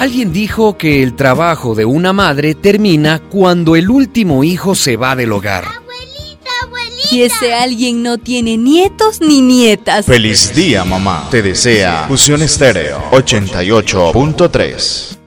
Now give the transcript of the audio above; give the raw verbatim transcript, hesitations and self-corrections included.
Alguien dijo que el trabajo de una madre termina cuando el último hijo se va del hogar. Abuelita, abuelita. Y ese alguien no tiene nietos ni nietas. Feliz día, mamá. Te desea Fusión Estéreo ochenta y ocho punto tres.